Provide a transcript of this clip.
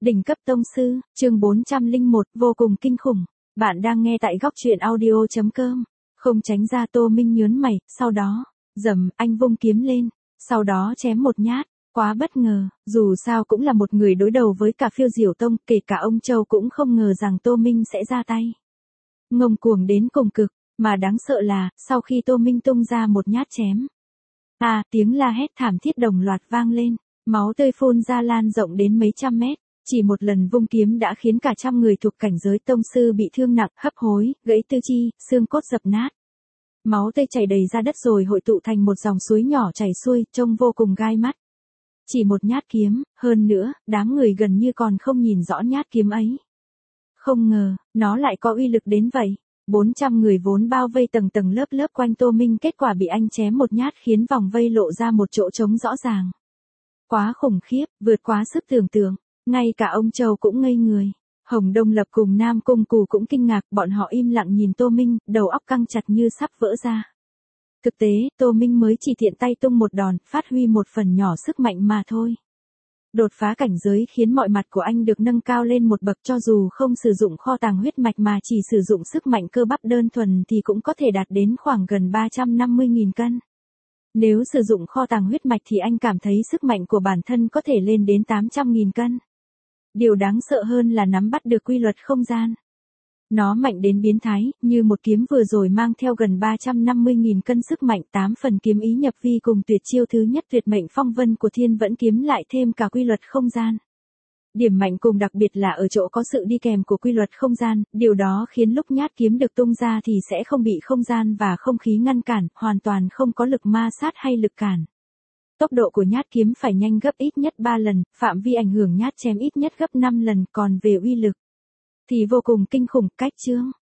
Đỉnh cấp tông sư, chương 401, vô cùng kinh khủng. Bạn đang nghe tại góc truyện audio.com. Không tránh ra Tô Minh nhớn mày, sau đó, anh vung kiếm lên, sau đó chém một nhát. Quá bất ngờ, dù sao cũng là một người đối đầu với cả Phiêu Diểu Tông, kể cả ông Châu cũng không ngờ rằng Tô Minh sẽ ra tay. Ngông cuồng đến cùng cực, mà đáng sợ là, sau khi Tô Minh tung ra một nhát chém. Tiếng la hét thảm thiết đồng loạt vang lên, máu tươi phun ra lan rộng đến mấy trăm mét. Chỉ một lần vung kiếm đã khiến cả trăm người thuộc cảnh giới tông sư bị thương nặng, hấp hối, gãy tư chi, xương cốt dập nát. Máu tươi chảy đầy ra đất rồi hội tụ thành một dòng suối nhỏ chảy xuôi, trông vô cùng gai mắt. Chỉ một nhát kiếm, hơn nữa, đám người gần như còn không nhìn rõ nhát kiếm ấy. Không ngờ, nó lại có uy lực đến vậy. 400 người vốn bao vây tầng tầng lớp lớp quanh Tô Minh, kết quả bị anh chém một nhát khiến vòng vây lộ ra một chỗ trống rõ ràng. Quá khủng khiếp, vượt quá sức tưởng tượng. Ngay cả ông Châu cũng ngây người. Hồng Đông Lập cùng Nam Cung Cù cũng kinh ngạc, bọn họ im lặng nhìn Tô Minh, đầu óc căng chặt như sắp vỡ ra. Thực tế, Tô Minh mới chỉ tiện tay tung một đòn, phát huy một phần nhỏ sức mạnh mà thôi. Đột phá cảnh giới khiến mọi mặt của anh được nâng cao lên một bậc, cho dù không sử dụng kho tàng huyết mạch mà chỉ sử dụng sức mạnh cơ bắp đơn thuần thì cũng có thể đạt đến khoảng gần 350.000 cân. Nếu sử dụng kho tàng huyết mạch thì anh cảm thấy sức mạnh của bản thân có thể lên đến 800.000 cân. Điều đáng sợ hơn là nắm bắt được quy luật không gian. Nó mạnh đến biến thái, như một kiếm vừa rồi mang theo gần 350.000 cân sức mạnh, 8 phần kiếm ý nhập vi cùng tuyệt chiêu thứ nhất tuyệt mệnh phong vân của Thiên Vẫn kiếm lại thêm cả quy luật không gian. Điểm mạnh cùng đặc biệt là ở chỗ có sự đi kèm của quy luật không gian, điều đó khiến lúc nhát kiếm được tung ra thì sẽ không bị không gian và không khí ngăn cản, hoàn toàn không có lực ma sát hay lực cản. Tốc độ của nhát kiếm phải nhanh gấp ít nhất 3 lần, phạm vi ảnh hưởng nhát chém ít nhất gấp 5 lần, còn về uy lực thì vô cùng kinh khủng. Cách chương